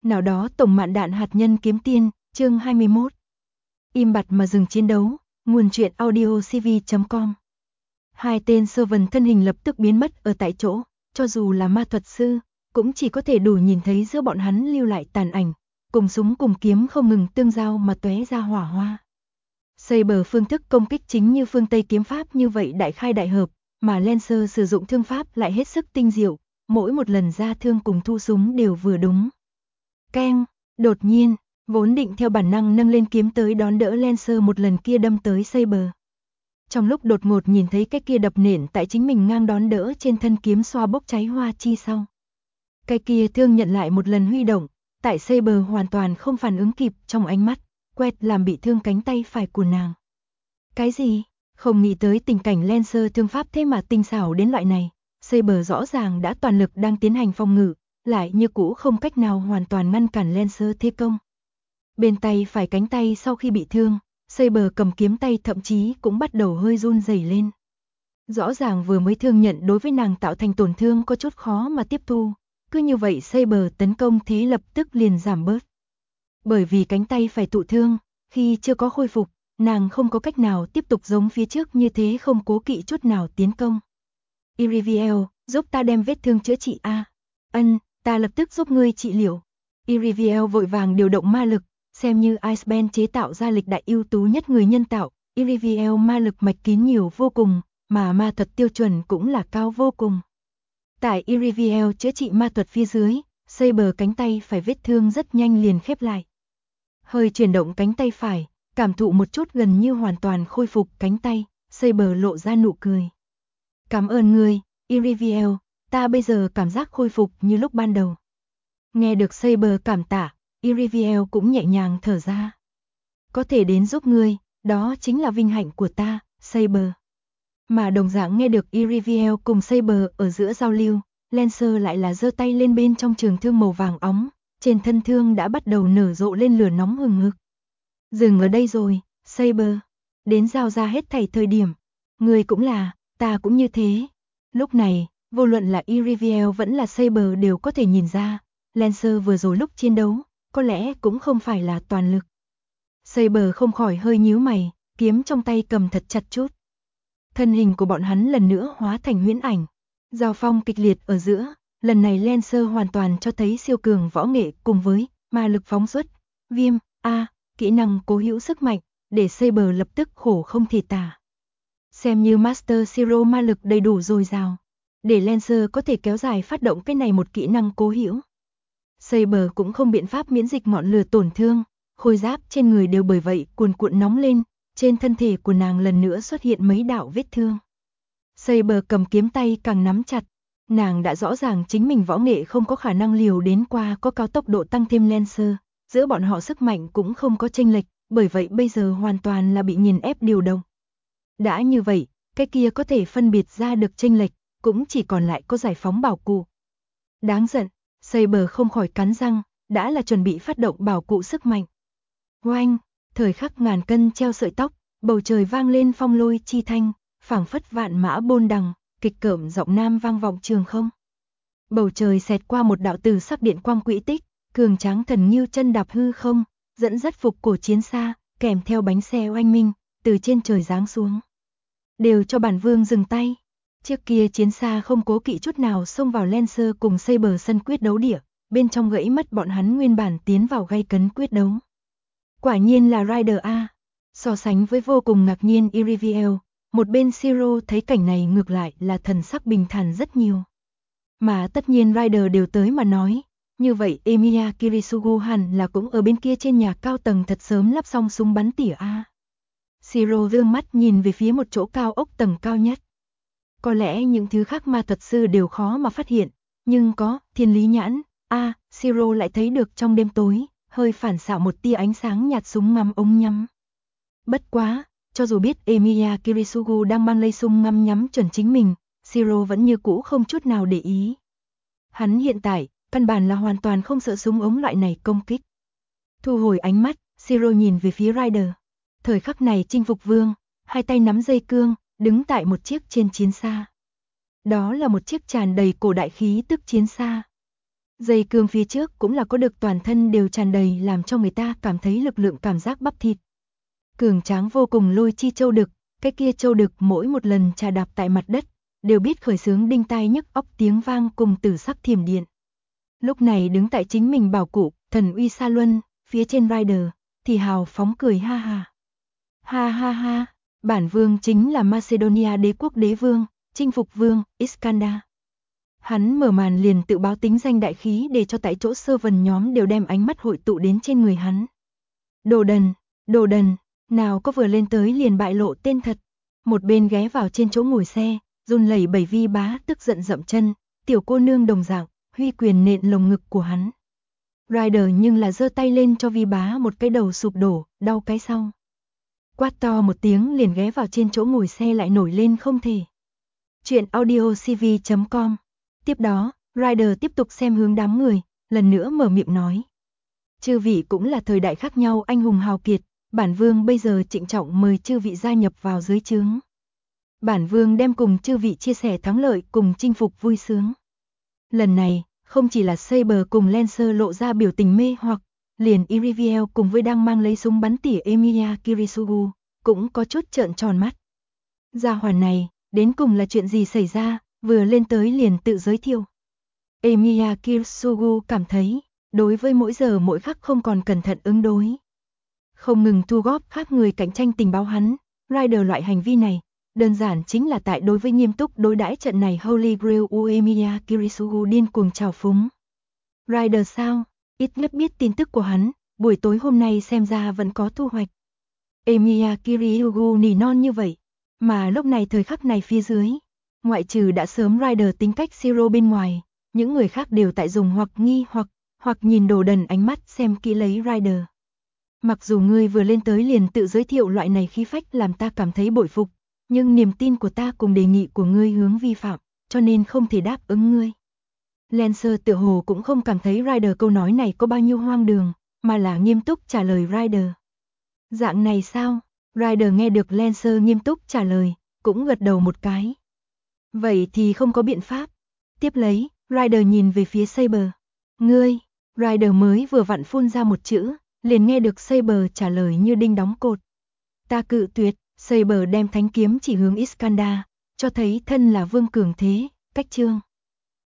Nào đó tổng mạn đạn hạt nhân kiếm tiên, chương 21. Im bặt mà dừng chiến đấu, nguồn truyện audio cv.com. Hai tên servant thân hình lập tức biến mất ở tại chỗ, cho dù là ma thuật sư, cũng chỉ có thể đủ nhìn thấy giữa bọn hắn lưu lại tàn ảnh, cùng súng cùng kiếm không ngừng tương giao mà tóe ra hỏa hoa. Saber phương thức công kích chính như phương Tây kiếm pháp như vậy đại khai đại hợp, mà Lancer sử dụng thương pháp lại hết sức tinh diệu, mỗi một lần ra thương cùng thu súng đều vừa đúng. Keng, đột nhiên, vốn định theo bản năng nâng lên kiếm tới đón đỡ Lancer một lần kia đâm tới Saber. Trong lúc đột ngột nhìn thấy cái kia đập nện tại chính mình ngang đón đỡ trên thân kiếm xoa bốc cháy hoa chi sau. Cái kia thương nhận lại một lần huy động, tại Saber hoàn toàn không phản ứng kịp trong ánh mắt, quét làm bị thương cánh tay phải của nàng. Cái gì? Không nghĩ tới tình cảnh Lancer thương pháp thế mà tinh xảo đến loại này, Saber rõ ràng đã toàn lực đang tiến hành phòng ngự, lại như cũ không cách nào hoàn toàn ngăn cản Lancer thế công. Bên tay phải cánh tay sau khi bị thương, Saber cầm kiếm tay thậm chí cũng bắt đầu hơi run rẩy lên. Rõ ràng vừa mới thương nhận đối với nàng tạo thành tổn thương có chút khó mà tiếp thu, cứ như vậy Saber tấn công thế lập tức liền giảm bớt. Bởi vì cánh tay phải thụ thương, khi chưa có khôi phục, nàng không có cách nào tiếp tục giống phía trước như thế không cố kỵ chút nào tiến công. Iriviel, giúp ta đem vết thương chữa trị a. Ân, ta lập tức giúp ngươi trị liệu. Iriviel vội vàng điều động ma lực, xem như Iceband chế tạo ra lịch đại ưu tú nhất người nhân tạo. Iriviel ma lực mạch kín nhiều vô cùng, mà ma thuật tiêu chuẩn cũng là cao vô cùng. Tại Iriviel chữa trị ma thuật phía dưới, Saber cánh tay phải vết thương rất nhanh liền khép lại. Hơi chuyển động cánh tay phải, cảm thụ một chút gần như hoàn toàn khôi phục cánh tay, Saber lộ ra nụ cười. Cảm ơn ngươi, Iriviel, ta bây giờ cảm giác khôi phục như lúc ban đầu. Nghe được Saber cảm tạ, Iriviel cũng nhẹ nhàng thở ra. Có thể đến giúp ngươi, đó chính là vinh hạnh của ta, Saber. Mà đồng dạng nghe được Iriviel cùng Saber ở giữa giao lưu, Lancer lại là giơ tay lên bên trong trường thương màu vàng óng, trên thân thương đã bắt đầu nở rộ lên lửa nóng hừng hực. Dừng ở đây rồi, Saber. Đến giao ra hết thảy thời điểm. Ngươi cũng là, ta cũng như thế. Lúc này, vô luận là Iriviel vẫn là Saber đều có thể nhìn ra, Lancer vừa rồi lúc chiến đấu, có lẽ cũng không phải là toàn lực. Saber không khỏi hơi nhíu mày, kiếm trong tay cầm thật chặt chút. Thân hình của bọn hắn lần nữa hóa thành huyễn ảnh. Giao phong kịch liệt ở giữa, lần này Lancer hoàn toàn cho thấy siêu cường võ nghệ cùng với ma lực phóng xuất, viêm, kỹ năng cố hữu sức mạnh, để Saber lập tức khổ không thể tả. Xem như Master Zero ma lực đầy đủ dồi dào, để Lancer có thể kéo dài phát động cái này một kỹ năng cố hữu. Saber cũng không biện pháp miễn dịch ngọn lửa tổn thương, khôi giáp trên người đều bởi vậy cuồn cuộn nóng lên, trên thân thể của nàng lần nữa xuất hiện mấy đạo vết thương. Saber cầm kiếm tay càng nắm chặt, nàng đã rõ ràng chính mình võ nghệ không có khả năng liều đến qua có cao tốc độ tăng thêm Lancer, giữa bọn họ sức mạnh cũng không có chênh lệch, bởi vậy bây giờ hoàn toàn là bị nghiền ép điều động. Đã như vậy, cái kia có thể phân biệt ra được chênh lệch, cũng chỉ còn lại có giải phóng bảo cụ. Đáng giận, Saber không khỏi cắn răng, đã là chuẩn bị phát động bảo cụ sức mạnh. Oanh, thời khắc ngàn cân treo sợi tóc, bầu trời vang lên phong lôi chi thanh, phảng phất vạn mã bôn đằng, kịch cỡm giọng nam vang vọng trường không. Bầu trời xẹt qua một đạo từ sắc điện quang quỹ tích, cường tráng thần nghiêu chân đạp hư không, dẫn dắt phục cổ chiến xa, kèm theo bánh xe oanh minh, từ trên trời giáng xuống. Đều cho bản vương dừng tay. Trước kia chiến xa không cố kỵ chút nào xông vào Lancer cùng Saber sân quyết đấu địa, bên trong gãy mất bọn hắn nguyên bản tiến vào gay cấn quyết đấu. Quả nhiên là Rider A. So sánh với vô cùng ngạc nhiên Iriviel, một bên Zero thấy cảnh này ngược lại là thần sắc bình thản rất nhiều. Mà tất nhiên Rider đều tới mà nói, như vậy Emiya Kirisugu hẳn là cũng ở bên kia trên nhà cao tầng thật sớm lắp xong súng bắn tỉa A. Zero dương mắt nhìn về phía một chỗ cao ốc tầng cao nhất. Có lẽ những thứ khác ma thuật sư đều khó mà phát hiện, nhưng có thiên lý nhãn, Zero lại thấy được trong đêm tối, hơi phản xạ một tia ánh sáng nhạt súng ngắm ống nhắm. Bất quá, cho dù biết Emiya Kirisugu đang mang lây súng ngắm nhắm chuẩn chính mình, Zero vẫn như cũ không chút nào để ý. Hắn hiện tại, căn bản là hoàn toàn không sợ súng ống loại này công kích. Thu hồi ánh mắt, Zero nhìn về phía Rider. Thời khắc này chinh phục vương, hai tay nắm dây cương, đứng tại một chiếc trên chiến xa. Đó là một chiếc tràn đầy cổ đại khí tức chiến xa. Dây cương phía trước cũng là có được toàn thân đều tràn đầy làm cho người ta cảm thấy lực lượng cảm giác bắp thịt. Cường tráng vô cùng lôi chi châu đực, cái kia châu đực mỗi một lần trà đạp tại mặt đất, đều biết khởi xướng đinh tai nhức óc tiếng vang cùng tử sắc thiểm điện. Lúc này đứng tại chính mình bảo cụ, thần uy sa luân, phía trên rider, thì hào phóng cười ha ha. Ha ha ha, bản vương chính là Macedonia đế quốc đế vương, chinh phục vương, Iskandar. Hắn mở màn liền tự báo tính danh đại khí để cho tại chỗ servant nhóm đều đem ánh mắt hội tụ đến trên người hắn. Đồ đần, nào có vừa lên tới liền bại lộ tên thật. Một bên ghé vào trên chỗ ngồi xe, run lẩy bẩy Vi Bá tức giận dậm chân, tiểu cô nương đồng dạng, huy quyền nện lồng ngực của hắn. Rider nhưng là giơ tay lên cho Vi Bá một cái đầu sụp đổ, đau cái sau. Quát to một tiếng liền ghé vào trên chỗ ngồi xe lại nổi lên không thể. Chuyện audiocv.com. Tiếp đó, Rider tiếp tục xem hướng đám người, lần nữa mở miệng nói. Chư vị cũng là thời đại khác nhau anh hùng hào kiệt, bản vương bây giờ trịnh trọng mời chư vị gia nhập vào dưới trướng. Bản vương đem cùng chư vị chia sẻ thắng lợi cùng chinh phục vui sướng. Lần này, không chỉ là Saber cùng Lancer lộ ra biểu tình mê hoặc, liền Iriviel cùng với đang mang lấy súng bắn tỉa Emilia Kirisugu, cũng có chút trợn tròn mắt. Gia hỏa này, đến cùng là chuyện gì xảy ra, vừa lên tới liền tự giới thiệu. Emilia Kirisugu cảm thấy, đối với mỗi giờ mỗi khắc không còn cẩn thận ứng đối. Không ngừng thu góp khác người cạnh tranh tình báo hắn, Rider loại hành vi này, đơn giản chính là tại đối với nghiêm túc đối đãi trận này Holy Grail Emilia Kirisugu điên cuồng trào phúng. Rider sao? Ít nhất biết tin tức của hắn, buổi tối hôm nay xem ra vẫn có thu hoạch. Emilia Kirisugu nỉ non như vậy, mà lúc này thời khắc này phía dưới, ngoại trừ đã sớm Rider tính cách Zero bên ngoài, những người khác đều tại dùng hoặc nghi hoặc nhìn đồ đần ánh mắt xem kỹ lấy Rider. Mặc dù ngươi vừa lên tới liền tự giới thiệu loại này khí phách làm ta cảm thấy bội phục, nhưng niềm tin của ta cùng đề nghị của ngươi hướng vi phạm, cho nên không thể đáp ứng ngươi. Lancer tựa hồ cũng không cảm thấy Rider câu nói này có bao nhiêu hoang đường, mà là nghiêm túc trả lời Rider. Dạng này sao? Rider nghe được Lancer nghiêm túc trả lời, cũng gật đầu một cái. Vậy thì không có biện pháp. Tiếp lấy, Rider nhìn về phía Saber. Ngươi, Rider mới vừa vặn phun ra một chữ, liền nghe được Saber trả lời như đinh đóng cột. Ta cự tuyệt. Saber đem thánh kiếm chỉ hướng Iskandar, cho thấy thân là vương cường thế, cách trương.